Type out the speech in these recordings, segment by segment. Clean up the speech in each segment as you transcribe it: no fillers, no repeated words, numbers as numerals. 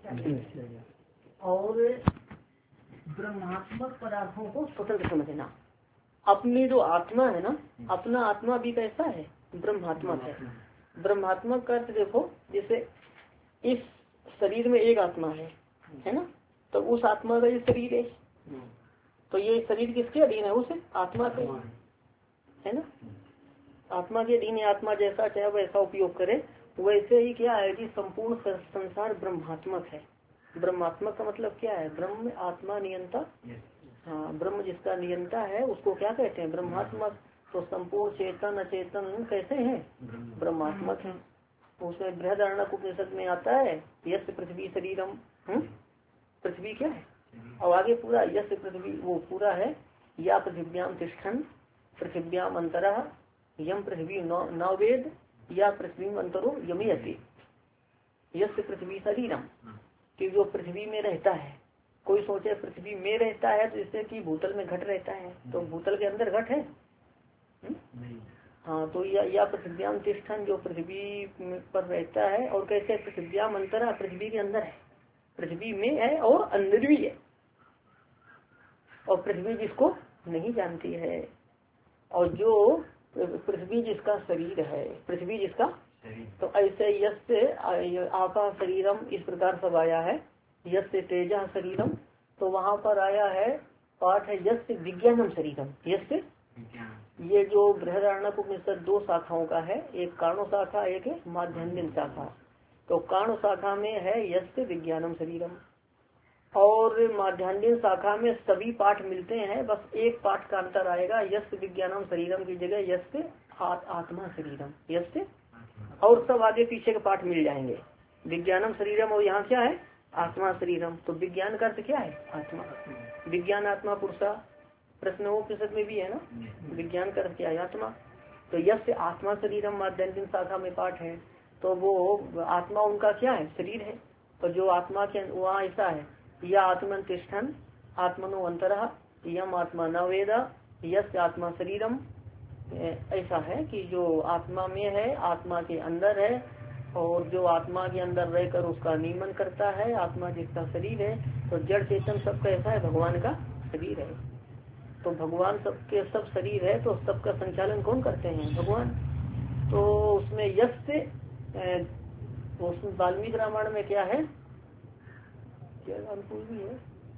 और ब्रह्मात्मक पदार्थों को स्वतंत्र समझना। अपनी जो आत्मा है ना, अपना आत्मा भी कैसा है, ब्रह्मात्मक है। ब्रह्मात्मक का अर्थ देखो, जैसे इस शरीर में एक आत्मा है ना, तो उस आत्मा का ये शरीर है, तो ये शरीर किसके अधीन है, उस आत्मा के, है ना, आत्मा के अधीन है। आत्मा जैसा चाहे वैसा उपयोग करे। वैसे ही क्या है कि संपूर्ण संसार ब्रह्मात्मक है। ब्रह्मात्मक का मतलब क्या है, ब्रह्म आत्मा नियंता। हाँ, ब्रह्म जिसका नियंता है उसको क्या कहते हैं, ब्रह्मात्मक। तो संपूर्ण चेतन अचेतन कैसे हैं, ब्रह्मात्मक है। उसमें बृहदारण्यक उपनिषद में आता है यस्य पृथ्वी शरीरम, पृथ्वी क्या है, और आगे पूरा यस्य पृथ्वी वो पूरा है, या पृथिव्याम तिष्ठन पृथिव्याम अंतरः यम पृथ्वी न वेद या पृथ्वी अंतरो यमयति। यस्य पृथ्वी शरीरम, कि जो पृथ्वी में रहता है। कोई सोचे पृथ्वी में रहता है तो इससे कि भूतल में घट रहता है, तो भूतल के अंदर घट है हाँ, तो या पृथ्व्याम तिष्ठन, जो पृथ्वी पर रहता है। और कैसे, पृथ्व्याम अंतरा, पृथ्वी के अंदर है, पृथ्वी में है और अंदर भी है। और पृथ्वी जिसको नहीं जानती है, और जो पृथ्वी जिसका शरीर है, पृथ्वी जिसका, तो ऐसे यस्य आपा शरीरम इस प्रकार सब आया है। यस्य तेजा शरीरम, तो वहाँ पर आया है पाठ है यस्य विज्ञानम शरीरम। यस्य, ये जो बृहदारण्यक उपनिषद दो शाखाओं का है, एक कारणो शाखा एक है माध्यन्दिन शाखा। तो कारणो शाखा में है यस्य विज्ञानम शरीरम, और माध्यान्दिन शाखा में सभी पाठ मिलते हैं, बस एक पाठ का अंतर आएगा। यस्य विज्ञानम शरीरम की जगह यस्य आत्मा शरीरम, यस्य, और सब आगे पीछे के पाठ मिल जाएंगे। विज्ञानम शरीरम और यहाँ क्या है, आत्मा शरीरम। तो विज्ञान का अर्थ क्या है, आत्मा। विज्ञान आत्मा पुरुषा, प्रश्नोपनिषद में भी है ना, विज्ञान का अर्थ क्या है, आत्मा। तो यस्य आत्मा शरीरम माध्यन्दिन शाखा में पाठ है, तो वो आत्मा उनका क्या है, शरीर है। तो जो आत्मा के वहाँ ऐसा है, या आत्मन तिष्ठन आत्मनो अंतरः यम आत्मा न वेदा यस्य आत्मा शरीरम। ऐसा है कि जो आत्मा में है, आत्मा के अंदर है, और जो आत्मा के अंदर रहकर उसका नियमन करता है, आत्मा जिसका शरीर है। तो जड़ चेतन सब कैसा है, भगवान का शरीर है। तो भगवान सबके सब शरीर है, तो सबका संचालन कौन करते हैं, भगवान। तो उसमें यश से उसमें वाल्मीकि रामायण में क्या है, अनुकूल भी है,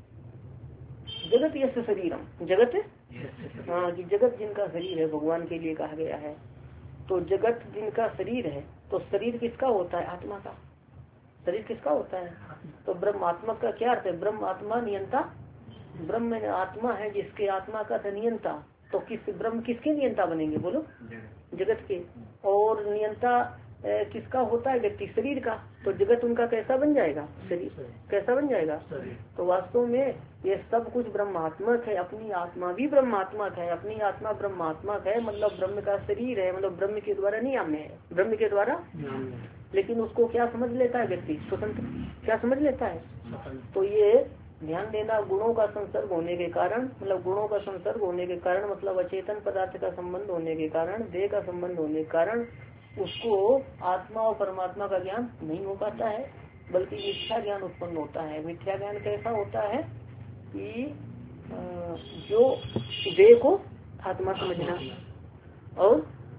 जगत यश शरीरम, जगत, हाँ, कि जगत जिनका शरीर है भगवान के लिए कहा गया है। तो जगत जिनका शरीर है, तो शरीर किसका होता है, आत्मा का। शरीर किसका होता है, तो ब्रह्मात्मक का क्या अर्थ है, ब्रह्म आत्मा नियंता। ब्रह्म आत्मा है जिसके आत्मा का नियंता। तो ब्रह्म किसके नियंता बनेंगे, बोलो, जगत के। और नियंता किसका होता है, व्यक्ति शरीर का। तो जगत उनका कैसा बन जाएगा, शरीर कैसा बन जाएगा। तो वास्तव में ये सब कुछ ब्रह्मात्मक है, अपनी आत्मा भी ब्रह्मात्मक है, अपनी आत्मा ब्रह्मात्मक है, मतलब ब्रह्म का शरीर है, मतलब ब्रह्म के द्वारा नियाम्य है, ब्रह्म के द्वारा। लेकिन उसको क्या समझ लेता है व्यक्ति, स्वतंत्र, क्या समझ लेता है। तो ये ध्यान देना, गुणों का संसर्ग होने के कारण, मतलब गुणों का संसर्ग होने के कारण, मतलब अचेतन पदार्थ का संबंध होने के कारण, देह का संबंध होने के कारण उसको आत्मा और परमात्मा का ज्ञान नहीं हो पाता है, बल्कि मिथ्या ज्ञान उत्पन्न होता है। मिथ्या ज्ञान कैसा होता है कि जो देह को आत्मा समझना और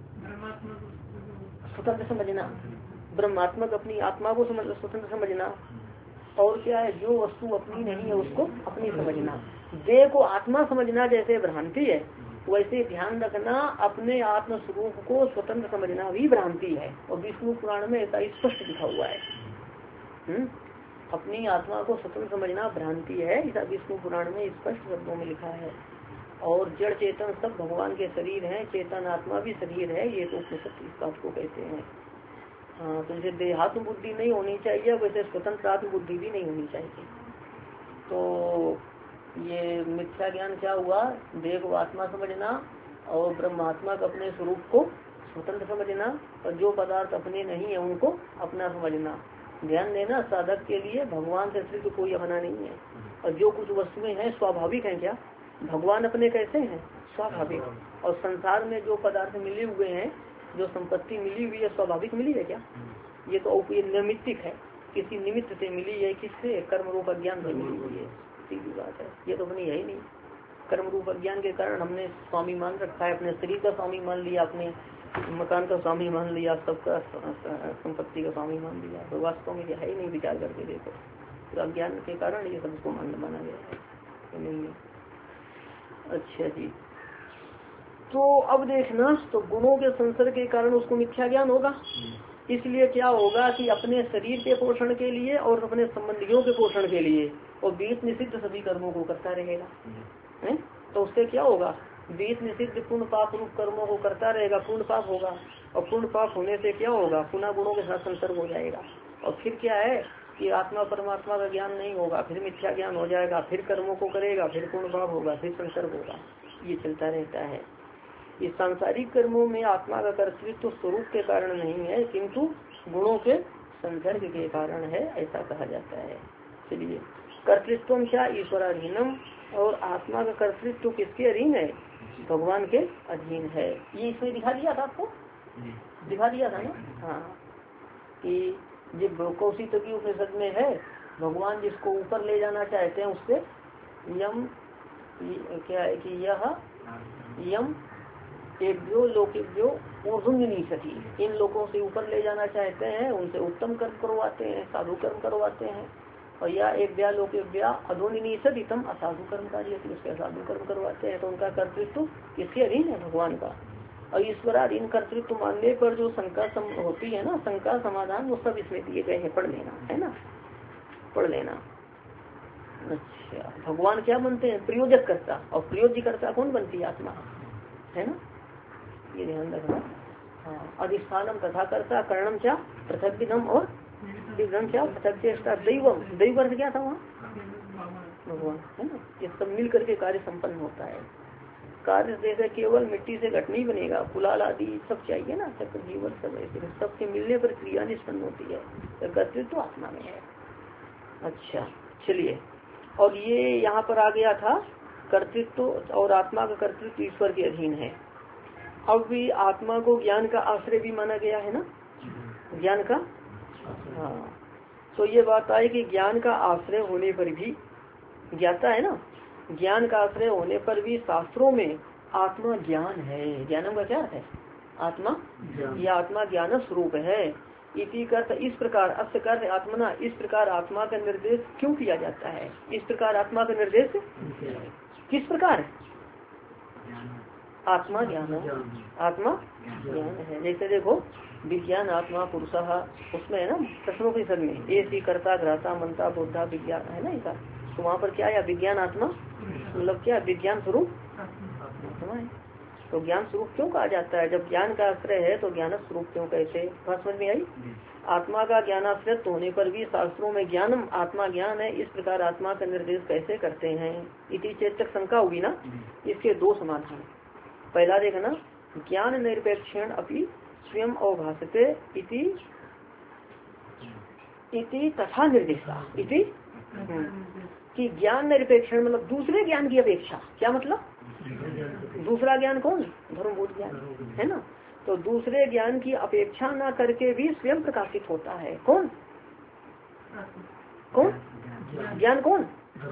स्वतंत्र समझना, ब्रह्मात्मक अपनी आत्मा को स्वतंत्र समझना, और क्या है, जो वस्तु अपनी नहीं है उसको अपनी समझना। देह को आत्मा समझना जैसे भ्रांति है, वैसे ध्यान रखना अपने आत्म स्वरूप को स्वतंत्र समझना भी भ्रांति है। और विष्णु पुराण में ऐसा स्पष्ट लिखा हुआ है। अपनी आत्मा को स्वतंत्र समझना भ्रांति है, ऐसा विष्णु पुराण में स्पष्ट शब्दों में लिखा है। और जड़ चेतन सब भगवान के शरीर हैं, चेतन आत्मा भी शरीर है, ये तो उपनिषद इस बात को कहते हैं। हाँ, तो जैसे देहात्म बुद्धि नहीं होनी चाहिए, वैसे स्वतंत्र आत्म बुद्धि भी नहीं होनी चाहिए। तो ये मिथ्या ज्ञान क्या हुआ, देह को आत्मा समझना और ब्रह्मात्मा का अपने स्वरूप को स्वतंत्र समझना, और जो पदार्थ अपने नहीं है उनको अपना समझना। ध्यान देना, साधक के लिए भगवान से अतिरिक्त कोई अपना नहीं है। और जो कुछ वस्तुएं हैं स्वाभाविक हैं, क्या भगवान अपने कैसे हैं, स्वाभाविक। और संसार में जो पदार्थ मिले हुए हैं, जो संपत्ति मिली हुई है, स्वाभाविक मिली है क्या, ये तो नैमित्तिक है। किसी निमित्त से मिली है, किससे? कर्म रूप अज्ञान से मिली हुई है, सीधी बात है। ये तो अपनी है ही नहीं। कर्म रूप अज्ञान के कारण हमने स्वामी मान रखा है, अपने शरीर का स्वामी मान लिया, अपने मकान का स्वामी मान लिया, सबका संपत्ति का स्वामी मान लिया। तो वास्तव में है ही नहीं, विचार करके देखो। तो अज्ञान के कारण ये सबको माना गया है, नहीं है। अच्छा जी, तो अब देखना, तो गुणों के संसर्ग के कारण उसको मिथ्या ज्ञान होगा। इसलिए क्या होगा कि अपने शरीर के पोषण के लिए और अपने संबंधियों के पोषण के लिए और बीच निषिद्ध सभी कर्मों को करता रहेगा है? तो उससे क्या होगा? बीच निषिद्ध पूर्ण पाप रूप कर्मों को करता रहेगा, पूर्ण पाप होगा। और पूर्ण पाप होने से क्या होगा? पुनः गुणों के साथ संसर्ग हो जाएगा। और फिर क्या है कि आत्मा परमात्मा का ज्ञान नहीं होगा, फिर मिथ्या ज्ञान हो जाएगा, फिर कर्मों को करेगा, फिर पूर्ण पाप होगा, फिर संसर्ग होगा। ये चलता रहता है। इस सांसारिक कर्मों में आत्मा का कर्तृत्व स्वरूप के कारण नहीं है, किंतु गुणों के संसर्ग के कारण है, ऐसा कहा जाता है। चलिए, कर्तृत्व क्या? ईश्वराधीनम। और आत्मा का कर्तृत्व किसके अधीन है? भगवान के अधीन है। ये इसमें दिखा दिया था आपको, दिखा दिया था ना। हाँ, कि जब कौशिक की उपनिषद में है, भगवान जिसको ऊपर ले जाना चाहते हैं उससे यम क्या है कि यह यम एभ्यो लोकेभ्यो ऊर्ध्वं सती, इन लोगों से ऊपर ले जाना चाहते हैं, उनसे उत्तम कर्म करवाते हैं, साधु कर्म करवाते हैं। और या एक व्या लोकेभ्या अधोनिषद तम असाधु कर्म कार्य, उसके असाधु कर्म करवाते हैं। तो उनका कर्तृत्व किसके अधीन है? भगवान का। और ईश्वराधीन कर्तृत्व मानने पर जो शंका होती है ना, शंका समाधान, वो सब इसमें दिए गए हैं, पढ़ लेना है ना, पढ़ लेना। अच्छा, भगवान क्या बनते हैं? प्रयोजक कर्ता। और प्रयोज्य कर्ता कौन बनती है? आत्मा, है ना, ये ध्यान रखना। हाँ, अधिष्ठानम तथा कर्ता, कर्णम क्या? पृथक विधम, और विधम क्या? पृथक चेष्टा। दैवम, दैव अर्थ क्या था वहाँ? भगवान, है ना। ये सब मिल करके कार्य संपन्न होता है। कार्य जैसे केवल मिट्टी से घट नहीं बनेगा, कुलाल आदि सब चाहिए ना, चक्र जीवन सब ऐसे सबके मिलने पर क्रिया निष्पन्न होती है। तो कर्तृत्व आत्मा में है। अच्छा, चलिए, और ये यहाँ पर आ गया था कर्तृत्व और आत्मा का कर्तृत्व ईश्वर के अधीन है। अब भी आत्मा को ज्ञान का आश्रय भी माना गया है ना, ज्ञान का। हाँ, तो ये बात आई कि ज्ञान का आश्रय होने पर भी, ज्ञाता है ना, ज्ञान का आश्रय होने पर भी शास्त्रों में आत्मा ज्ञान है। ज्ञानम का क्या है? आत्मा, ये आत्मा ज्ञान स्वरूप है। इति कर्त, इस प्रकार, अस्य कर्त आत्मना, इस प्रकार आत्मा का निर्देश क्यों किया जाता है? इस प्रकार आत्मा का निर्देश किस प्रकार? आत्मा ज्ञान, आत्मा ज्ञान है। जैसे देखो, विज्ञान आत्मा पुरुष, उसमें है ना प्रश्नोपनिषद में, ऐसी कर्ता ग्राता मनता बुद्धा विज्ञान, है ना ऐसा। तो वहाँ पर क्या है? विज्ञान आत्मा, मतलब क्या? विज्ञान स्वरूप आत्मा है। तो ज्ञान स्वरूप क्यों कहा जाता है? जब ज्ञान का आश्रय है तो ज्ञान स्वरूप क्यों कहते? बात समझ में आई? आत्मा का ज्ञानाश्रय होने पर भी शास्त्रों में ज्ञानम, आत्मा ज्ञान है, इस प्रकार आत्मा का निर्देश कैसे करते हैं? इति चेतक शंका होगी ना। इसके दो समाधान। पहला देखना, ज्ञान निरपेक्षण अपि स्वयं अवभासते इति तथा निर्देशा इति, कि ज्ञान निरपेक्षण मतलब दूसरे ज्ञान की अपेक्षा। क्या मतलब? दूसरा ज्ञान कौन? धर्मभूत ज्ञान, है ना। तो दूसरे ज्ञान की अपेक्षा न करके भी स्वयं प्रकाशित होता है। कौन? कौन? ज्ञान कौन?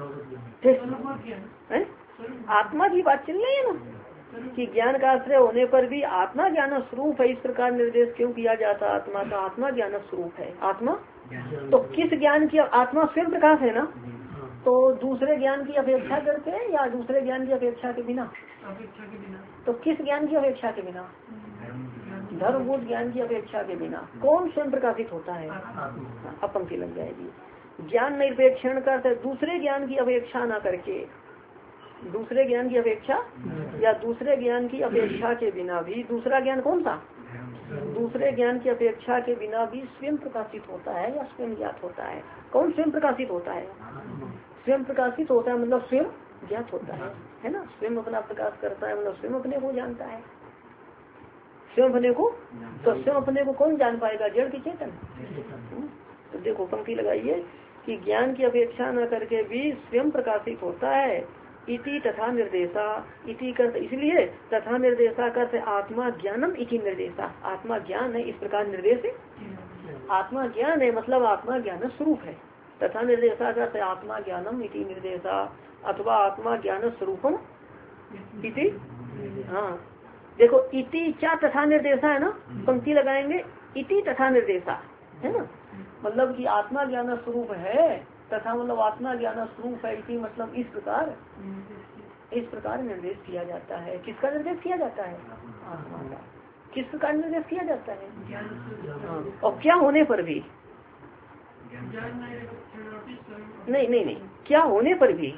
आत्मा की बात चल रही है ना, कि ज्ञान का आश्रय होने पर भी आत्मा ज्ञान स्वरूप है। इस प्रकार निर्देश क्यों किया जाता? आत्मा का, आत्मा ज्ञान स्वरूप है। आत्मा तो किस ज्ञान की? आत्मा स्वयं प्रकाश है ना, तो दूसरे ज्ञान की अपेक्षा करते हैं या दूसरे ज्ञान की अपेक्षा के बिना? तो किस ज्ञान की अपेक्षा के बिना? धर्मभूत ज्ञान की अपेक्षा के बिना। कौन स्वयं प्रकाशित होता है? अब पंक्ति लग जाएगी। ज्ञान निरपेक्षण का दूसरे ज्ञान की अपेक्षा न करके, दूसरे ज्ञान की अपेक्षा या दूसरे ज्ञान की अपेक्षा के बिना भी, दूसरा ज्ञान कौन सा? दूसरे ज्ञान की अपेक्षा के बिना भी स्वयं प्रकाशित होता है या स्वयं ज्ञात होता है? कौन स्वयं प्रकाशित होता है? स्वयं प्रकाशित होता है मतलब स्वयं ज्ञात होता है ना। स्वयं अपना प्रकाश करता है मतलब स्वयं अपने को जानता है, स्वयं अपने को। तो स्वयं अपने को कौन जान पाएगा? जड़ की चेतन। तो देखो पंक्ति लगाइए कि ज्ञान की अपेक्षा न करके भी स्वयं प्रकाशित होता है। इति तथा निर्देशा, इति कर इसलिए तथा निर्देशा करते आत्मा ज्ञानम इति निर्देशा, आत्मा ज्ञान है इस प्रकार निर्देश आत्मा ज्ञान है, मतलब आत्मा ज्ञान स्वरूप है। तथा निर्देशा करते आत्मा ज्ञानम इति निर्देशा अथवा आत्मा ज्ञान स्वरूपम इति। हाँ देखो, इति क्या तथा निर्देशा है ना, पंक्ति लगाएंगे, इति तथा निर्देशा है ना, मतलब कि आत्मा ज्ञान स्वरूप है, तथा मतलब आत्मा ज्ञान स्वरूप है, इति मतलब इस प्रकार निर्देश किया जाता है। किसका निर्देश किया जाता है? आत्मा का। किस प्रकार निर्देश किया जाता है? और क्या होने पर भी? नहीं, क्या होने पर भी?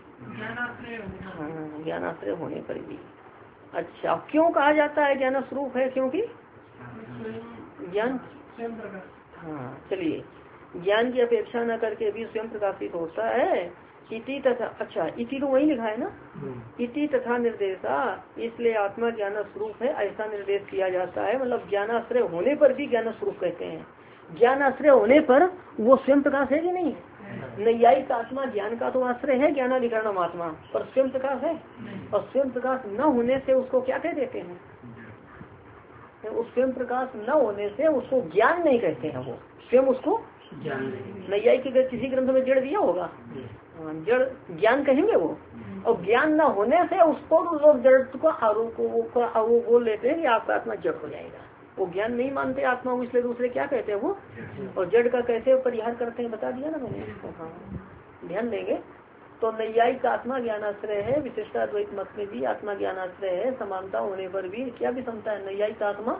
हाँ, ज्ञानाश्रय होने पर भी। अच्छा, क्यों कहा जाता है ज्ञान स्वरूप है? क्योंकि ज्ञान, हाँ चलिए, ज्ञान की अपेक्षा न करके भी स्वयं प्रकाशित होता है। इति तथा, अच्छा इति तो वही लिखा है ना, इति तथा निर्देशा, इसलिए आत्मा ज्ञान स्वरूप है ऐसा निर्देश किया जाता है। मतलब ज्ञानाश्रय होने पर भी ज्ञान स्वरूप कहते हैं। ज्ञानाश्रय होने पर वो स्वयं प्रकाश है कि नहीं? नैयायिक आत्मा ज्ञान का तो आश्रय है, ज्ञानाधिकरणम आत्मा, पर स्वयं प्रकाश है। और स्वयं प्रकाश न होने से उसको क्या कह देते हैं? उस स्वयं प्रकाश न होने से उसको ज्ञान नहीं कहते हैं, वो स्वयं उसको नैयायिक के किसी ग्रंथ में जड़ दिया होगा, जड़ ज्ञान कहेंगे वो। और ज्ञान न होने से उसको लोग जड़ को आरोप वो बोल लेते हैं कि आपका आत्मा जड़ हो जाएगा। वो ज्ञान नहीं मानते आत्मा को, इसलिए दूसरे क्या कहते हैं वो, और जड़ का कैसे परिहार करते हैं बता दिया ना मैंने इसको। हाँ ध्यान देंगे। तो नैयायिक आत्मा ज्ञानाश्रय है, विशिष्टा द्वैत मत में भी आत्मा ज्ञानाश्रय है, समानता होने पर भी क्या विषमता है? नैयायिक आत्मा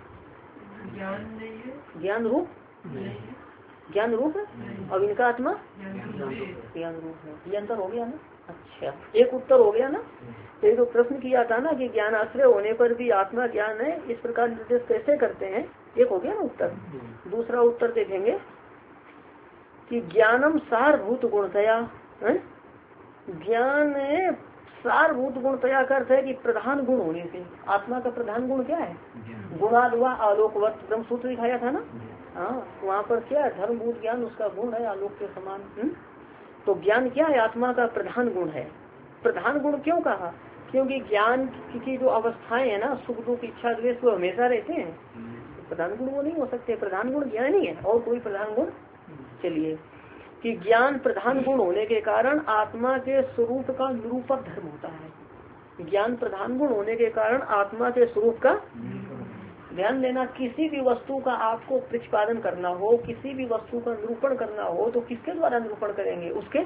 ज्ञान रूप, ज्ञान रूप है, और इनका आत्मा ज्ञान रूप है। ये अंतर हो गया ना। अच्छा, एक उत्तर हो गया ना। तो तो प्रश्न किया था ना कि ज्ञान आश्रय होने पर भी आत्मा ज्ञान है, इस प्रकार निर्देश कैसे करते हैं, एक हो गया ना उत्तर। दूसरा उत्तर देखेंगे कि ज्ञानम सारभूत गुणतया, ज्ञान सारभूत गुणतया का अर्थ है कि प्रधान गुण होने से। आत्मा का प्रधान गुण क्या है? गुणाद्वा आलोकवत ब्रह्म सूत्र दिखाया था ना। हाँ, वहाँ पर क्या है? धर्मभूत ज्ञान उसका गुण है आलोक के समान। तो ज्ञान क्या है? आत्मा का प्रधान गुण है। प्रधान गुण क्यों कहा? क्योंकि ज्ञान की जो अवस्थाएं है ना, सुख दुख इच्छा द्वेष, वो हमेशा रहते हैं। प्रधान गुण वो नहीं हो सकते, प्रधान गुण ज्ञान ही है, और कोई प्रधान गुण। चलिए, कि ज्ञान प्रधान गुण होने के कारण आत्मा के स्वरूप का निरूपक धर्म होता है। ज्ञान प्रधान गुण होने के कारण आत्मा के स्वरूप का, ध्यान देना, किसी भी वस्तु का आपको प्रतिपादन करना हो, किसी भी वस्तु का निरूपण करना हो, तो किसके द्वारा निरूपण करेंगे? उसके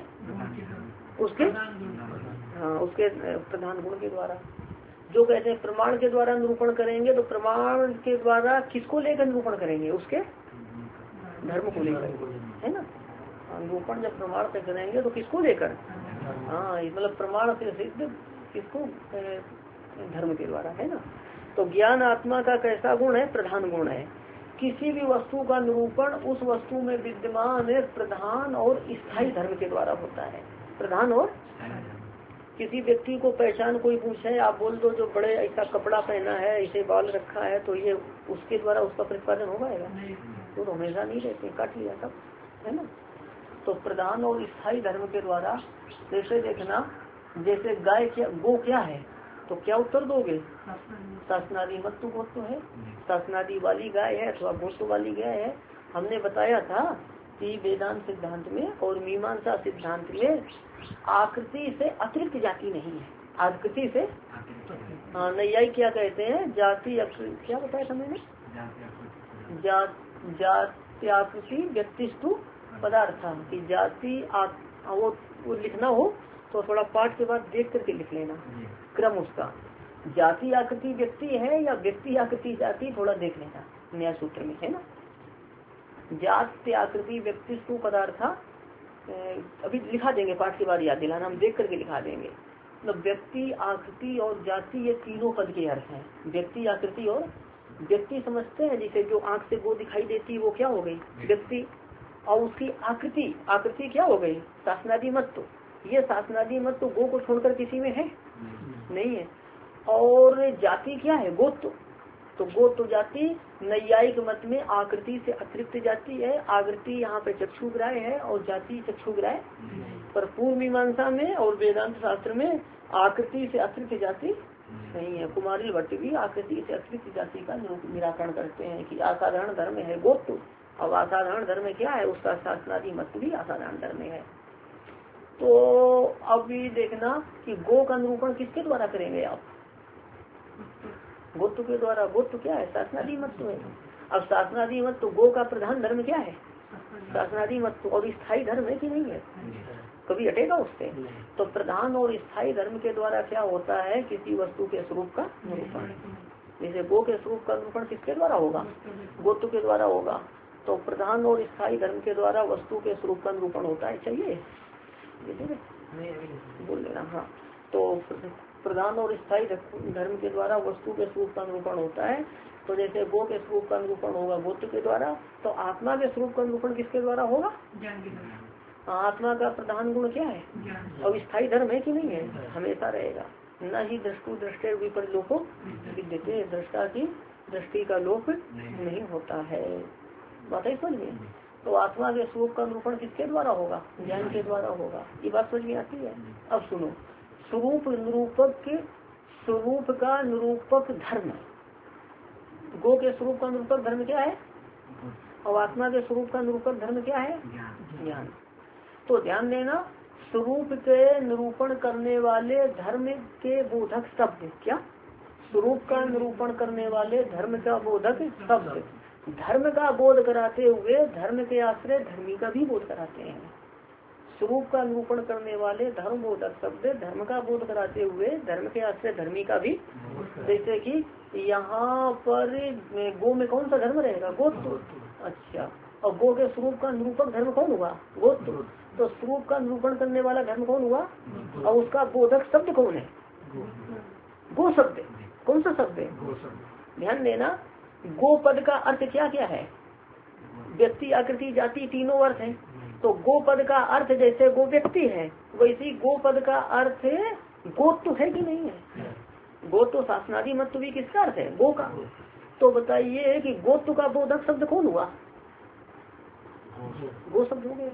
हाँ, उसके प्रधान गुण के द्वारा। जो कहते हैं प्रमाण के द्वारा निरूपण करेंगे, तो प्रमाण के द्वारा किसको लेकर निरूपण करेंगे? उसके धर्म को लेकर, है ना। निरूपण जब प्रमाण से करेंगे तो किसको लेकर? हाँ, मतलब प्रमाण से सिद्ध किसको? धर्म के द्वारा, है ना। तो ज्ञान आत्मा का कैसा गुण है? प्रधान गुण है। किसी भी वस्तु का निरूपण उस वस्तु में विद्यमान प्रधान और स्थायी धर्म के द्वारा होता है। प्रधान और, किसी व्यक्ति को पहचान कोई पूछे, आप बोल दो जो बड़े ऐसा कपड़ा पहना है, ऐसे बाल रखा है, तो ये उसके द्वारा उसका प्रतिपादन हो पाएगा? तो हमेशा नहीं रहते, काट लिया सब, है ना। तो प्रधान और स्थायी धर्म के द्वारा, जैसे देखना, जैसे गाय क्या, गो क्या है, तो क्या उत्तर दोगे? शासनादि मत तो गोत्व है, शासनादि वाली गाय है अथवा गोत्व वाली गाय है। हमने बताया था कि वेदांत सिद्धांत में और मीमांसा सिद्धांत में आकृति से अतिरिक्त जाति नहीं है। आकृति से, हाँ, नैयायिक क्या कहते हैं? जाति, क्या बताया था मैंने? जात्याकृति व्यक्तिस्तु पदार्थ, की जाति वो लिखना हो तो थोड़ा पाठ के बाद देख करके लिख लेना क्रम उसका। जाति आकृति व्यक्ति है या व्यक्ति आकृति जाति, थोड़ा देख लेना, नया सूत्र में है ना। जाति आकृति व्यक्तिस्तु पदार्थ, अभी लिखा देंगे, पाठ के बाद याद दिलाना, हम देख करके लिखा देंगे। मतलब व्यक्ति आकृति और जाति, ये तीनों पद के अर्थ हैं। व्यक्ति आकृति और, व्यक्ति समझते हैं जैसे जो आंख से गो दिखाई देती है वो क्या हो गई? व्यक्ति। और उसकी आकृति, आकृति क्या हो गई? शासनादि मत। तो ये शासनादि मत तो गो को छोड़कर किसी में है नहीं है। और जाति क्या है? गोत्व। तो गोत्व जाति नैयायिक मत में आकृति से अतिरिक्त जाति है। आकृति यहाँ पे चक्षुग्राह्य है और जाति चक्षुग्राह्य, पर पूर्व मीमांसा में और वेदांत शास्त्र में आकृति से अतिरिक्त जाति नहीं है। कुमारिल भट्ट भी आकृति से अतिरिक्त जाति का निराकरण करते हैं कि असाधारण धर्म है गोत्व, अब असाधारण धर्म क्या है, उसका शासनादि मत भी असाधारण धर्म है। तो अभी देखना कि गो का निरूपण किसके द्वारा करेंगे आप, गोत्व के द्वारा। गोत्व क्या है, शासनादि मत है। अब शासनादि मत तो गो का प्रधान धर्म क्या है, शासनादि मत, और स्थायी धर्म है कि नहीं है, कभी हटेगा उससे। तो प्रधान और स्थायी धर्म के द्वारा क्या होता है, किसी वस्तु के स्वरूप का निरूपण। जैसे गो के स्वरूप का निरूपण किसके द्वारा होगा, गोत्व के द्वारा होगा। तो प्रधान और स्थायी धर्म के द्वारा वस्तु के स्वरूप का निरूपण होता है। चाहिए बोल लेना। हाँ, तो प्रधान और स्थायी धर्म के द्वारा वस्तु के स्वरूप का निरूपण होता है। तो जैसे गो के स्वरूप का निरूपण होगा गोत्र के द्वारा, तो आत्मा के स्वरूप का निरूपण किसके द्वारा होगा, आत्मा का प्रधान गुण क्या है, और स्थायी धर्म है कि नहीं है, हमेशा रहेगा। न ही दृष्टु दृष्टि विपर लोको विद्यते, दृष्टा की दृष्टि का लोप नहीं होता है। बात है समझ में। तो आत्मा के स्वरूप का निरूपण किसके द्वारा होगा, ज्ञान के द्वारा होगा। ये बात समझ में आती है। अब सुनो, स्वरूप निरूपक, स्वरूप का निरूपक धर्म, गो के स्वरूप का निरूपक धर्म क्या है, और आत्मा के स्वरूप का निरूपक धर्म क्या है, ज्ञान। तो ध्यान देना, स्वरूप के निरूपण करने वाले धर्म के बोधक शब्द क्या, स्वरूप का निरूपण करने वाले धर्म का बोधक शब्द, धर्म का बोध कराते हुए धर्म के आश्रय धर्मी का भी बोध कराते हैं। स्वरूप का निरूपण करने वाले धर्म बोधक शब्द धर्म का बोध कराते हुए धर्म के आश्रय धर्मी का भी। जैसे कि यहाँ पर गो में कौन सा धर्म रहेगा, गोत्र। अच्छा, और गो के स्वरूप का निरूपक धर्म कौन हुआ, गोत्र। तो स्वरूप का निरूपण करने वाला धर्म कौन हुआ, और उसका बोधक शब्द कौन है, गो शब्द। कौन सा शब्द है, ध्यान देना। गो पद का अर्थ क्या क्या है, व्यक्ति आकृति जाति तीनों अर्थ है। तो गो पद का अर्थ जैसे गो व्यक्ति है, वैसे गो पद का अर्थ गोत्व है कि नहीं है, गोत्व शासनादि मत भी किसका अर्थ है, गो का। तो बताइए कि गोत्व का बोधक शब्द कौन हुआ, गो शब्द हो गया।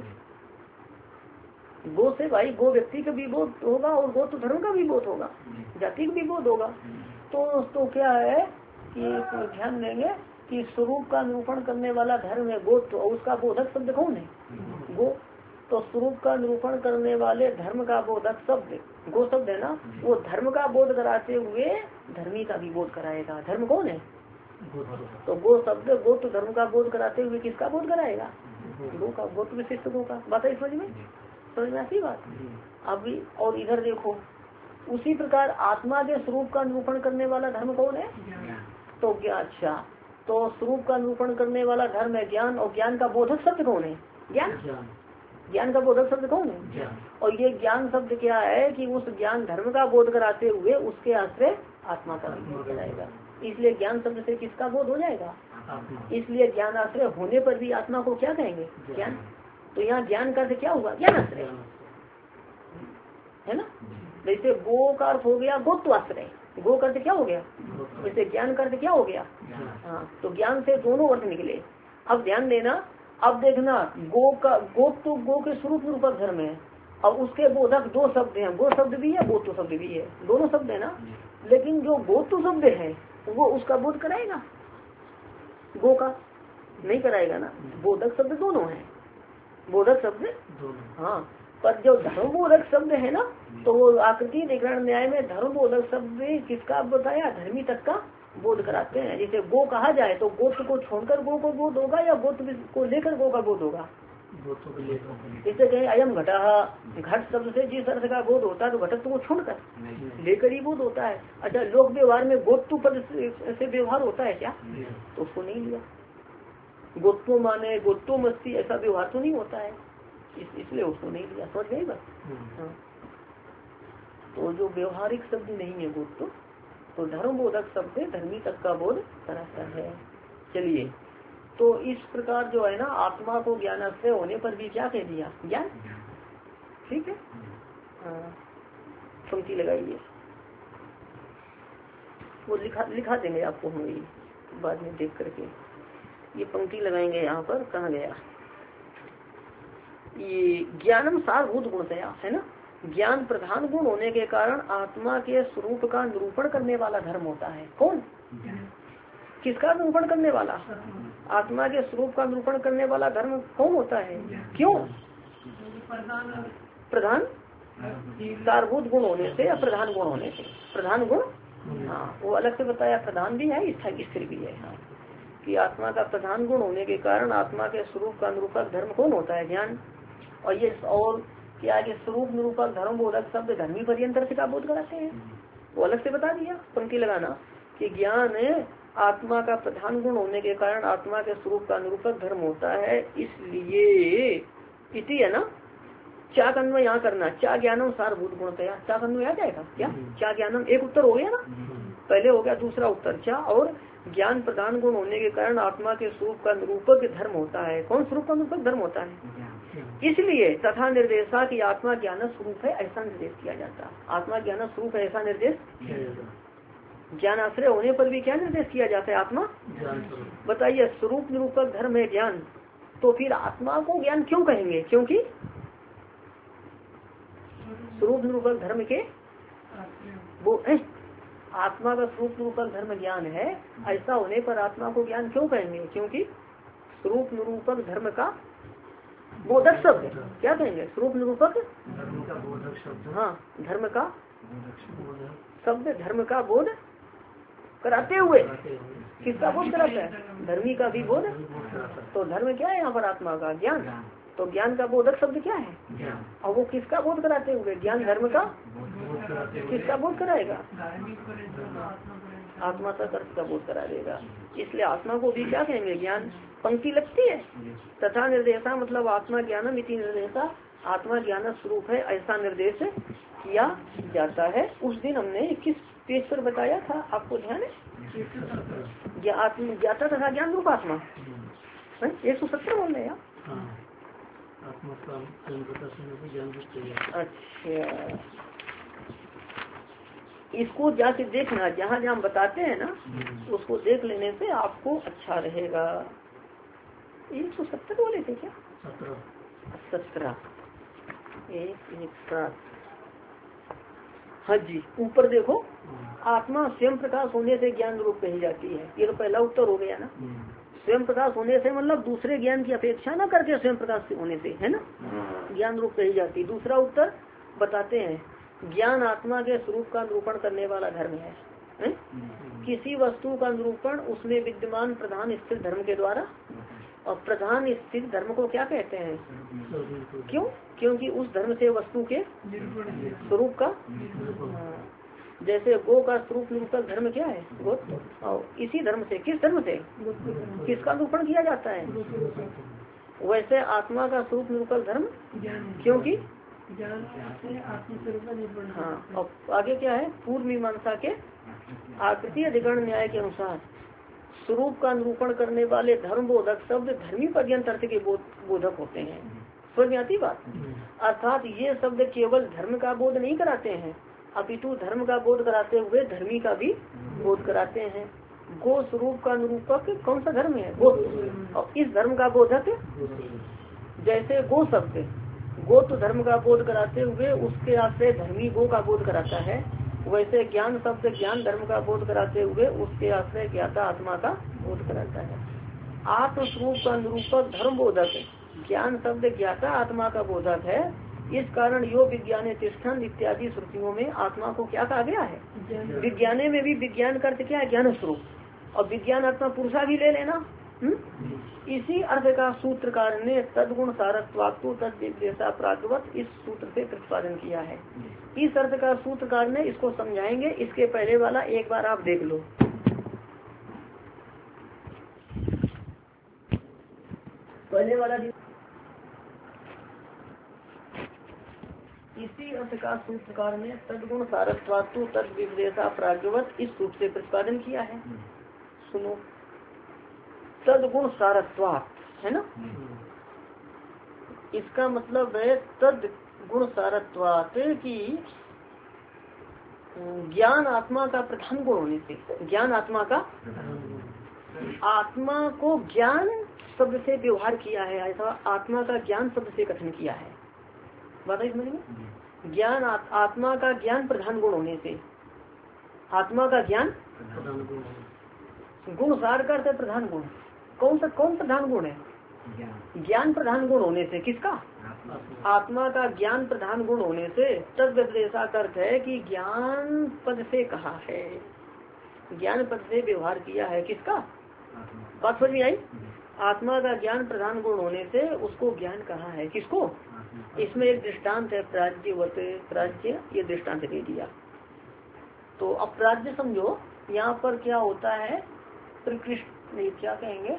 गो से भाई गो व्यक्ति का भी बोध होगा और गोत्व धर्म का भी बोध होगा, जाति का भी बोध होगा। तो क्या है कि ध्यान देंगे कि स्वरूप का निरूपण करने वाला धर्म है गोत्व, और उसका बोधक शब्द कौन है, गो। तो स्वरूप का निरूपण करने वाले धर्म का बोधक शब्द गो शब्द है ना, वो धर्म का बोध कराते हुए धर्मी का भी बोध कराएगा। धर्म कौन है, तो गो शब्द गोत्व धर्म का बोध कराते हुए किसका बोध कराएगा, गो का, गोत्व विशिष्ट गो का। बात है समझ में आती बात। अभी और इधर देखो, उसी प्रकार आत्मा के स्वरूप का निरूपण करने वाला धर्म कौन है, तो क्या। अच्छा, तो स्वरूप का निरूपण करने वाला धर्म है ज्ञान, और ज्ञान का बोधक शब्द कौन है, ज्ञान। ज्ञान का बोधक शब्द कौन है, और ये ज्ञान शब्द क्या है कि उस ज्ञान धर्म का बोध कराते हुए उसके आश्रय आत्मा का भी बोध कराएगा। इसलिए ज्ञान शब्द से किसका बोध हो जाएगा, इसलिए ज्ञान आश्रय होने पर भी आत्मा को क्या कहेंगे, ज्ञान। तो यहाँ ज्ञान का अर्थ क्या हुआ, ज्ञान आश्रय है ना। जैसे गो का अर्थ हो गया गोत्वाश्रय, गो का अर्थ क्या हो गया, जैसे ज्ञान का अर्थ क्या हो गया। हाँ, तो ज्ञान से दोनों अर्थ निकले। अब ध्यान देना, अब देखना, गो का गोत्व गो के स्वरूप निरूपक धर्म है, और उसके बोधक दो शब्द हैं, गो शब्द भी है गोत्व शब्द भी है, दोनों शब्द है ना। लेकिन जो गोत्व शब्द है वो उसका बोध कराएगा, गो का नहीं कराएगा ना। बोधक शब्द दोनों है, बोधक शब्द हाँ। पर जो धर्म बोधक शब्द है ना, तो वो आकृति अधिकरण न्याय में धर्म बोधक शब्द किसका बताया, धर्मी तक का बोध कराते हैं। जैसे गो कहा जाए तो गोत्र को छोड़कर गो को बोध होगा, या गोत्र को लेकर गो का बोध होगा। जैसे कहें अयम घटा, घट शब्द से जिस अर्थ का बोध होता है तो घटत्व को छोड़कर लेकर ही बोध होता है। अच्छा, लोक व्यवहार में गोत्व पद से व्यवहार होता है क्या, तो उसको नहीं लिया। गोत्व माने गोत्व मस्ती ऐसा व्यवहार तो नहीं होता है, इसलिए उसको नहीं लिया। समझ गई बात। हाँ, तो जो व्यवहारिक शब्द नहीं है गोत्व, तो धर्म बोधक शब्द धर्मी तक का बोध कराता है। चलिए, तो इस प्रकार जो है ना, आत्मा को ज्ञानाश्रय होने पर भी क्या कह दिया, ज्ञान। ठीक है, हाँ, पंक्ति लगाइए, वो लिखा देंगे आपको हम ये बाद में देख करके। ये पंक्ति लगाएंगे यहाँ पर, कहाँ गया ये, ज्ञानम सारभूत गुणतया है ना। ज्ञान प्रधान गुण होने के कारण आत्मा के स्वरूप का निरूपण करने वाला धर्म होता है। कौन, किसका निरूपण करने वाला? आत्मा के स्वरूप का निरूपण करने वाला धर्म कौन होता है? क्यों? प्रधान सारभूत गुण होने से या प्रधान गुण होने से? प्रधान गुण, हाँ वो अलग से बताया, प्रधान भी है स्थिर भी है। हाँ कि आत्मा का प्रधान गुण होने के कारण आत्मा के स्वरूप का निरूपक धर्म कौन होता है? ज्ञान। और ये और क्या कि स्वरूप निरूपक धर्म बोधक शब्द धर्मी पर्यंतर से का बोध कराते हैं, वो अलग से बता दिया। पंक्ति लगाना कि ज्ञान आत्मा का प्रधान गुण होने के कारण आत्मा के स्वरूप का निरूपक धर्म होता है, इसलिए इति है ना, चा कन्वय यहाँ करना, चा ज्ञानम सारभूत गुणतया, चा कन्वय आ जाएगा क्या? चा ज्ञानम एक उत्तर हो गया ना, पहले हो गया, दूसरा उत्तर चा, और ज्ञान प्रधान गुण होने के कारण आत्मा के स्वरूप का निरूपक धर्म होता है। कौन स्वरूप का निरूपक धर्म होता है? इसलिए तथा निर्देशा की आत्मा ज्ञान स्वरूप है ऐसा निर्देश किया जाता। आत्मा ज्ञान स्वरूप है ऐसा निर्देश, ज्ञान आश्रय होने पर भी क्या निर्देश किया जाता है? आत्मा। बताइए, स्वरूप निरूपक धर्म है ज्ञान, तो फिर आत्मा को ज्ञान क्यों कहेंगे? क्योंकि स्वरूप निरूपक धर्म के वो आत्मा का स्वरूप निरूपक धर्म ज्ञान है, ऐसा होने पर आत्मा को ज्ञान क्यों कहेंगे? क्योंकि स्वरूप निरूपक धर्म का बोधक शब्द, क्या कहेंगे? स्वरूप निरूपक, हाँ धर्म का शब्द, धर्म का बोध कराते हुए, किसका बोध कराता है? धर्मी का भी बोध। तो धर्म क्या है यहाँ पर? आत्मा का ज्ञान। तो ज्ञान का बोधक शब्द क्या है? और वो किसका बोध कराते हुए? ज्ञान धर्म का किसका बोध कराएगा? आत्मा तक अर्थ का बोध करा देगा। इसलिए आत्मा को भी क्या कहेंगे? ज्ञान। पंक्ति लगती है तथा निर्देशा, मतलब आत्मा ज्ञानम इति निर्देशा, आत्मा ज्ञान स्वरूप है ऐसा निर्देश किया जाता है। उस दिन हमने किस पेज पर बताया था, आपको ध्यान है? ज्ञाता तथा ज्ञान रूप आत्मा 170 बोल रहे हैं। अच्छा, इसको जाके देखना, जहाँ जहाँ बताते हैं ना उसको देख लेने से आपको अच्छा रहेगा। 170 बोले थे क्या? 17 1 हाँ जी, ऊपर देखो, आत्मा स्वयं प्रकाश होने से ज्ञान रूप कही जाती है। ये तो पहला उत्तर हो गया ना। स्वयं प्रकाश होने से मतलब दूसरे ज्ञान की अपेक्षा ना करके स्वयं प्रकाश होने से, है ना, ज्ञान रूप कही जाती। दूसरा उत्तर बताते हैं, ज्ञान आत्मा के स्वरूप का निरूपण करने वाला धर्म है? किसी वस्तु का निरूपण उसमें विद्यमान प्रधान स्थिर धर्म के द्वारा, और प्रधान स्थिर धर्म को क्या कहते हैं? क्यों? क्योंकि उस धर्म से वस्तु के स्वरूप का, जैसे गो का स्वरूप निरूपक धर्म क्या है? गोत्र। और इसी धर्म से, किस धर्म से, किसका निरूपण किया जाता है? वैसे आत्मा का स्वरूप निरूपक धर्म, क्योंकि हाँ। और आगे क्या है? पूर्व मीमांसा के आकृति अधिकरण न्याय के अनुसार स्वरूप का निरूपण करने वाले धर्म बोधक शब्द धर्मी पर्यंत अर्थ के बोधक होते हैं। समझ में आती बात? अर्थात ये शब्द केवल धर्म का बोध नहीं कराते हैं, अपितु धर्म का बोध कराते हुए धर्मी का भी बोध कराते हैं। गो स्वरूप का निरूपक कौन सा धर्म है? गो। और इस धर्म का बोधक, जैसे गो शब्द गोत्र धर्म का बोध कराते हुए उसके आश्रय धर्मी गो का बोध कराता है, वैसे ज्ञान शब्द ज्ञान धर्म का बोध कराते हुए उसके आश्रय ज्ञाता आत्मा का बोध कराता है। आत्मस्वरूप का निरूपक धर्म बोधक, ज्ञान शब्द ज्ञाता आत्मा का बोधक है। इस कारण योग विज्ञान तिष्ठन इत्यादि श्रुतियों में आत्मा को क्या कहा गया है? विज्ञाने में भी विज्ञान का अर्थ क्या है? ज्ञान स्वरूप। और विज्ञान आत्मा पुरुषा भी ले लेना। इसी अर्थ का सूत्रकार ने तदगुण सारत्वात्तु तद्विशेषा प्रागवत इस सूत्र से प्रतिपादन किया है। इस अर्थ का सूत्रकार ने, इसको समझाएंगे। इसके पहले वाला एक बार आप देख लो। पहले वाला इसी अर्थ का सूत्रकार ने तदगुण सारत्वात्तु तद्विशेषा प्रागवत इस सूत्र से प्रतिपादन किया है। सुनो, तदगुण सारत्वात् है ना, इसका मतलब है तद गुण सारत्वात् की ज्ञान आत्मा का प्रधान गुण होने से, ज्ञान आत्मा का, आत्मा को ज्ञान शब्द से व्यवहार किया है, ऐसा आत्मा का ज्ञान शब्द से कथन किया है। बात है समझ में? ज्ञान आत्मा का ज्ञान प्रधान गुण होने से, आत्मा का ज्ञान गुण सार का अर्थ है प्रधान गुण। कौन प्रधान गुण है? ज्ञान प्रधान गुण होने से। किसका? आत्मा का ज्ञान प्रधान गुण होने से तद ऐसा अर्थ है कि ज्ञान पद से कहा है, ज्ञान पद से व्यवहार किया है। किसका? बात समझ में आई? आत्मा का ज्ञान प्रधान गुण होने से उसको ज्ञान कहा है। किसको? इसमें एक दृष्टांत है प्राज्ञवत, प्राज्ञ, ये दृष्टांत दे दिया। तो अब प्राज्ञ समझो, यहाँ पर क्या होता है? प्रकृष्ट नहीं, क्या कहेंगे?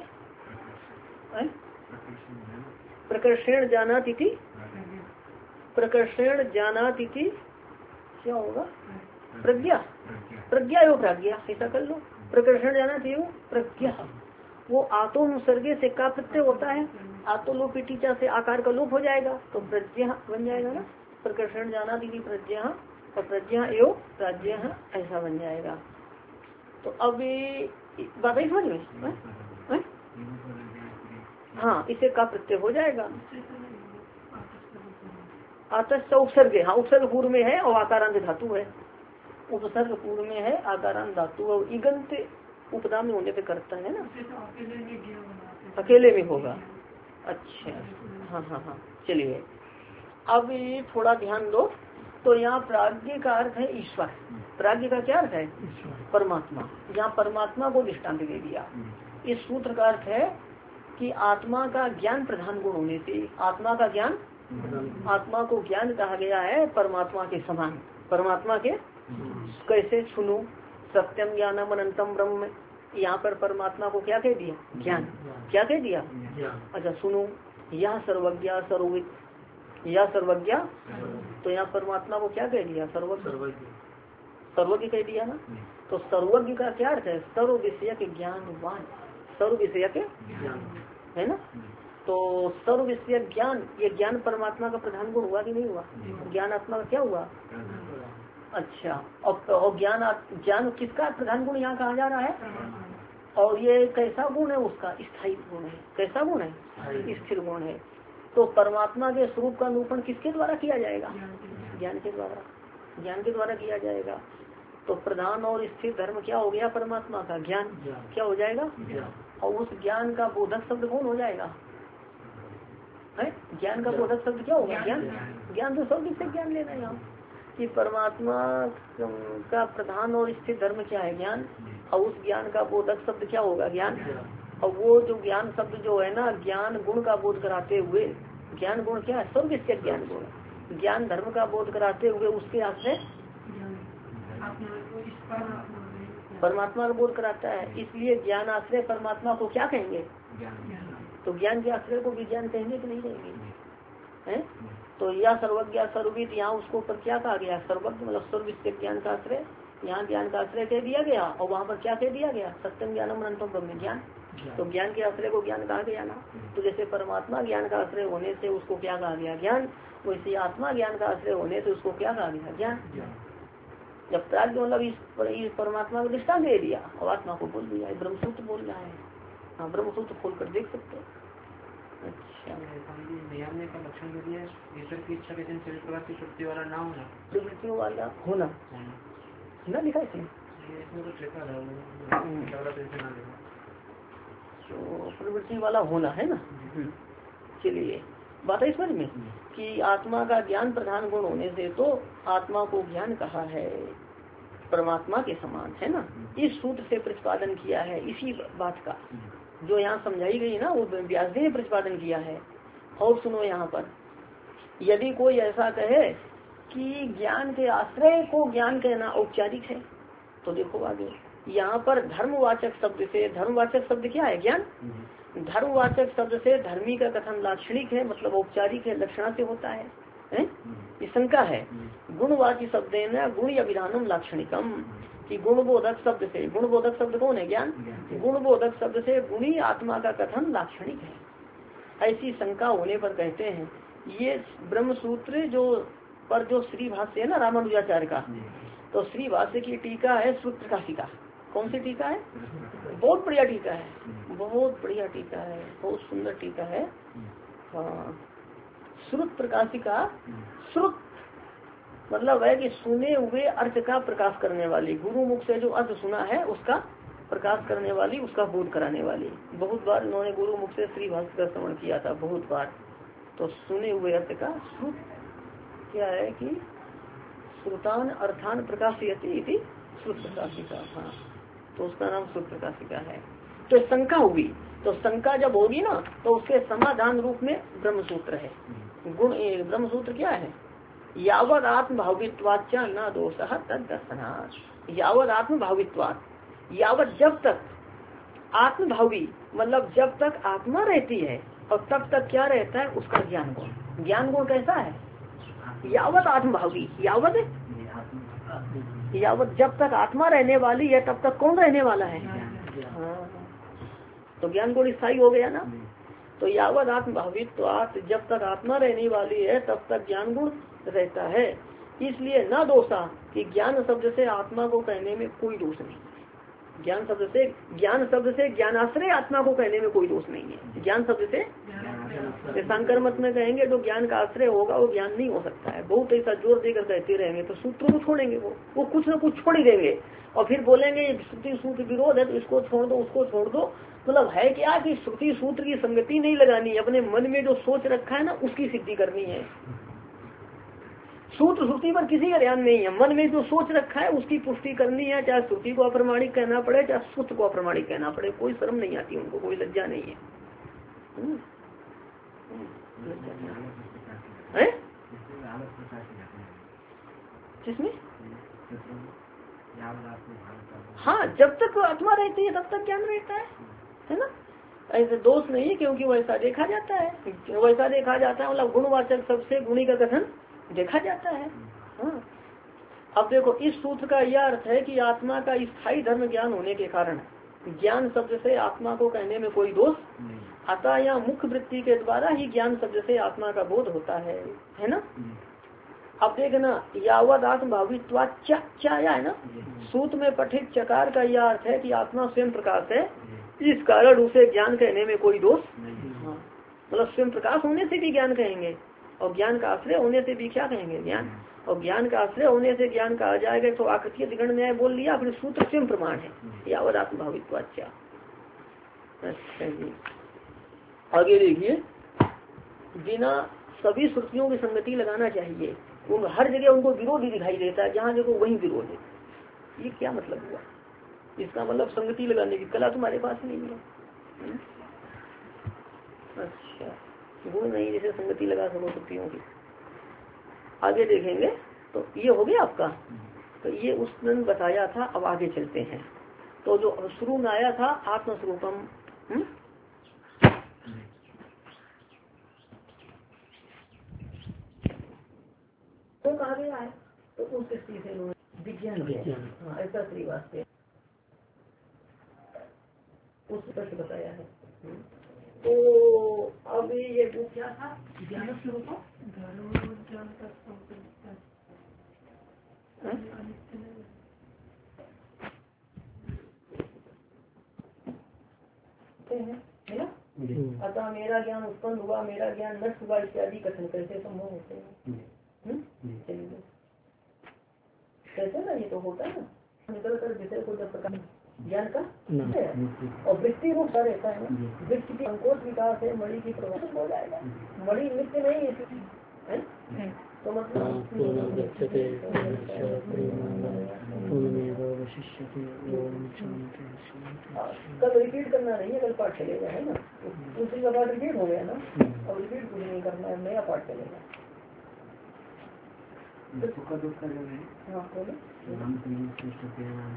प्रकर्षण जाना तिथि, प्रकर्षण जाना तिथि क्या होगा? प्रज्ञा, प्रज्ञा एवं प्राज्ञा, ऐसा कर लो। प्रकर्षण जाना थी प्रज्ञा, वो आतों सर्गे से का प्रत्यय होता है, आतो लोप टीचा से आकार का लोप हो जाएगा तो प्रज्ञा बन जाएगा ना। प्रकर्षण जाना तिथि प्रज्ञा और प्रज्ञा एवं प्राज्ञा ऐसा बन जाएगा। तो अब बात ही समझ में? हाँ, इसे का प्रत्यय हो जाएगा। आतस उपसर्ग, हाँ उपसर्ग पूर्व में है और आकारांत धातु है। उपसर्ग पूर्व में है, आकारांत धातु और इगंत उपदा में होने पे करता है ना, अकेले में होगा। अच्छा, हाँ हाँ हाँ, चलिए अब ये थोड़ा ध्यान दो। तो यहाँ प्राज्ञ का अर्थ है ईश्वर। प्राज्ञ का क्या अर्थ है? परमात्मा। यहाँ परमात्मा को दृष्टांत दे दिया। इस सूत्र का अर्थ है कि आत्मा का ज्ञान प्रधान गुण होने से, आत्मा का ज्ञान, आत्मा को ज्ञान कहा गया है परमात्मा के समान। परमात्मा के कैसे? सुनो, सत्यम ज्ञानम अनंतम ब्रह्म। यहाँ पर परमात्मा को क्या कह दिया? ज्ञान। क्या कह दिया? अच्छा सुनो, यह सर्वज्ञ सर्वविद, यह सर्वज्ञ, तो यहाँ परमात्मा को क्या कह दिया? सर्वज्ञ कह दिया ना। तो सर्वज्ञ का क्या अर्थ है? सर्व विषय के ज्ञानवान, सर्व विषय के, है ना। तो सर्व विषय ज्ञान, ये ज्ञान परमात्मा का प्रधान गुण हुआ कि नहीं हुआ? ज्ञान आत्मा का क्या हुआ? अच्छा, और ज्ञान किसका प्रधान गुण यहाँ कहा जा रहा है? और ये कैसा गुण है उसका? स्थायी गुण है। कैसा गुण है? स्थिर गुण है। तो परमात्मा के स्वरूप का निरूपण किसके द्वारा किया जाएगा? ज्ञान के द्वारा, ज्ञान के द्वारा किया जाएगा। तो प्रधान और स्थिर धर्म क्या हो गया? परमात्मा का ज्ञान। क्या हो जाएगा? और उस ज्ञान का बोधक शब्द कौन हो जाएगा? है ज्ञान का बोधक शब्द क्या होगा? ज्ञान। ज्ञान तो सब से ज्ञान लेना है यहाँ कि परमात्मा का प्रधान और स्थिर धर्म क्या है? ज्ञान। और उस ज्ञान का बोधक शब्द क्या होगा? ज्ञान। और वो जो ज्ञान शब्द जो है ना, ज्ञान गुण का बोध कराते हुए, ज्ञान गुण क्या है? सर्व इसके ज्ञान गुण, ज्ञान धर्म का बोध कराते हुए उसके आश्रय परमात्मा का बोध कराता है। इसलिए ज्ञान आश्रय परमात्मा को क्या कहेंगे? तो ज्ञान के आश्रय को विज्ञान कहेंगे कि नहीं कहेंगे? है तो यह सर्वज्ञ सर्वविद, यहाँ उसको ऊपर क्या कहा गया? सर्वज्ञ मतलब सर्व ज्ञान का आश्रय, यहाँ ज्ञान का आश्रय कह दिया गया। और वहाँ पर क्या कह दिया गया? सत्यम ज्ञानम अनंतम ब्रह्म ज्ञान। तो ज्ञान के आश्रय को ज्ञान कहा गया ना। तो जैसे परमात्मा ज्ञान का आश्रय होने से उसको क्या कहा गया? ज्ञान। वैसे आत्मा ज्ञान का आश्रय होने से उसको क्या कहा गया? ज्ञान। जब प्राज्ञ मतलब इस परमात्मा को दृष्टांत दे दिया और आत्मा को बोल दिया। ब्रह्मसूत्र बोल रहा है। हाँ, ब्रह्मसूत्र खोल कर देख सकते हो। अच्छा, का लक्षण जो दिया ईश्वर की इच्छा के दिन प्रवृत्ति वाला ना होना, प्रवृत्तियों वाला होना ना लिखा इसमें। तो प्रवृत्ति वाला होना है ना। चलिए बात है समझ में कि आत्मा का ज्ञान प्रधान गुण होने से तो आत्मा को ज्ञान कहा है परमात्मा के समान, है ना। इस सूत्र से प्रतिपादन किया है इसी बात का जो यहाँ समझाई गई ना, वो व्यास जी ने प्रतिपादन किया है। और सुनो यहाँ पर, यदि कोई ऐसा कहे कि ज्ञान के आश्रय को ज्ञान कहना औपचारिक है, तो देखो आगे यहाँ पर धर्मवाचक शब्द से, धर्मवाचक शब्द क्या है? ज्ञान। धर्मवाचक शब्द से धर्मी का कथन लाक्षणिक है, मतलब औपचारिक है, लक्षणा से होता है। ये शंका है। गुणवाची शब्द है गुण या विधानम लाक्षणिकम, कि गुणबोधक शब्द से, गुणबोधक शब्द कौन है? ज्ञान। गुणबोधक शब्द से गुणी आत्मा का कथन लाक्षणिक है। ऐसी शंका होने पर कहते हैं ये ब्रह्म सूत्र जो श्री भाष्य है ना रामानुजाचार्य का, तो श्री भाष्य की टीका है श्रुत प्रकाशिका। कौन सी टीका है? बहुत बढ़िया टीका है, बहुत बढ़िया टीका है, बहुत सुंदर टीका है। हाँ, श्रुत प्रकाशिका। श्रुत मतलब है कि सुने हुए अर्थ का प्रकाश करने वाली, गुरु मुख से जो अर्थ सुना है उसका प्रकाश करने वाली, उसका बोध कराने वाली। बहुत बार इन्होंने गुरु मुख से श्री भाष्य का श्रवण किया था, बहुत बार। तो सुने हुए अर्थ का श्रुत क्या है कि श्रुतान अर्थान प्रकाशयति इति श्रुत प्रकाशिका। हाँ, तो उसका नाम श्रुत प्रकाशिका है। तो शंका हुई, तो शंका जब होगी ना तो उसके समाधान रूप में ब्रह्मसूत्र है। गुण ब्रह्मसूत्र क्या है? यावद आत्म भावित्वाच्च न दोषः तद दर्शनात्। यावद आत्म भावित्वात्, यावत जब तक आत्मभावी, मतलब जब तक आत्मा रहती है और तब तक क्या रहता है उसका ज्ञान गुण। ज्ञान गुण कैसा है? यावत आत्मभावी, यावत जब तक आत्मा रहने वाली है तब तक कौन रहने वाला है? हाँ, तो ज्ञान गुण स्थायी हो गया ना। तो यावत आत्मभावित्वात्, जब तक आत्मा रहने वाली है तब तक ज्ञान गुण रहता है। इसलिए न दोषा कि ज्ञान शब्द से आत्मा को कहने में कोई दोष नहीं। ज्ञान शब्द से ज्ञानाश्रय आत्मा को कहने में कोई दोष नहीं है। ज्ञान शब्द से शंकर मत में कहेंगे तो ज्ञान का आश्रय होगा, वो ज्ञान नहीं हो सकता है। बहुत ऐसा जोर देकर कहते रहेंगे तो सूत्रों को छोड़ेंगे, वो कुछ न कुछ छोड़ ही देंगे और फिर बोलेंगे श्रुति सूत्र विरोध है तो इसको छोड़ दो, उसको छोड़ दो। मतलब है क्या कि श्रुति सूत्र की संगति नहीं लगानी, अपने मन में जो सोच रखा है ना उसकी सिद्धि करनी है। सूत्र श्रुति पर किसी का ध्यान नहीं है, मन में जो सोच रखा है उसकी पुष्टि करनी है। चाहे श्रुति को अप्रमाणिक कहना पड़े, चाहे सूत्र को अप्रमाणिक कहना पड़े, कोई शर्म नहीं आती उनको, कोई लज्जा नहीं है। जिसमें हाँ, जब तक आत्मा रहती है तब तक ज्ञान रहता है ना। ऐसे दोष नहीं है, क्योंकि वैसा देखा जाता है, मतलब गुणवाचक सबसे गुणी का कथन देखा जाता है। हाँ, अब देखो इस सूत्र का यह अर्थ है कि आत्मा का स्थायी धर्म ज्ञान होने के कारण ज्ञान शब्द से आत्मा को कहने में कोई दोष अतः या मुख्य वृत्ति के द्वारा ही ज्ञान शब्द से आत्मा का बोध होता है ना। अब देखना, यावद आत्म भावित्वात् क्या है ना, सूत्र में पठित चकार का यह अर्थ है कि आत्मा स्वयं प्रकाश है, इस कारण उसे ज्ञान कहने में कोई दोष। हाँ, मतलब स्वयं प्रकाश होने से भी ज्ञान कहेंगे और ज्ञान का आश्रय होने से भी क्या कहेंगे? ज्ञान। और ज्ञान का आश्रय होने से ज्ञान कहा जाएगा तो आकृति अधिगण न्याय बोल लिया, फिर सूत्र स्वयं प्रमाण है यावद आत्म भावित्वाच्च। अच्छा जी, आगे देखिए, बिना सभी श्रुतियों की संगति लगाना चाहिए। हर जगह उनको विरोध ही दिखाई देता है, जहाँ देखो वही विरोध है। ये क्या मतलब हुआ? इसका मतलब संगति लगाने की कला तुम्हारे पास नहीं है। अच्छा, गुण नहीं जैसे संगति लगा सको श्रुतियों की। आगे देखेंगे तो ये हो गया आपका, तो ये उस दिन बताया था। अब आगे चलते हैं। तो जो शुरू में आया था आत्मस्वरूपम, तो कहा गया है, तो उस दृष्टि से विज्ञान ऐसा श्रीवास्तव उस पर बताया है। तो अब ये वो क्या था? ज्ञान स्वरूप अतः मेरा ज्ञान उत्पन्न हुआ, मेरा ज्ञान नष्ट हुआ इत्यादि कथन कैसे संभव होते हैं? चलिए, कैसे ना, ये तो होता है ना, निकल कर विषय को जब प्रकाश ज्ञान का और वृत्ति रूप सा रहता है ना। वृत्ति की अंकोच विकास है, मणि की प्रभाव हो जाएगा। मणि नित्य नहीं है तो मतलब कल रिपीट करना नहीं है, कल पाठ चलेगा है ना। दूसरी का पाठ रिपीट हो गया ना, अब रिपीट कुछ नहीं करना है, नया पाठ चलेगा। हाँ,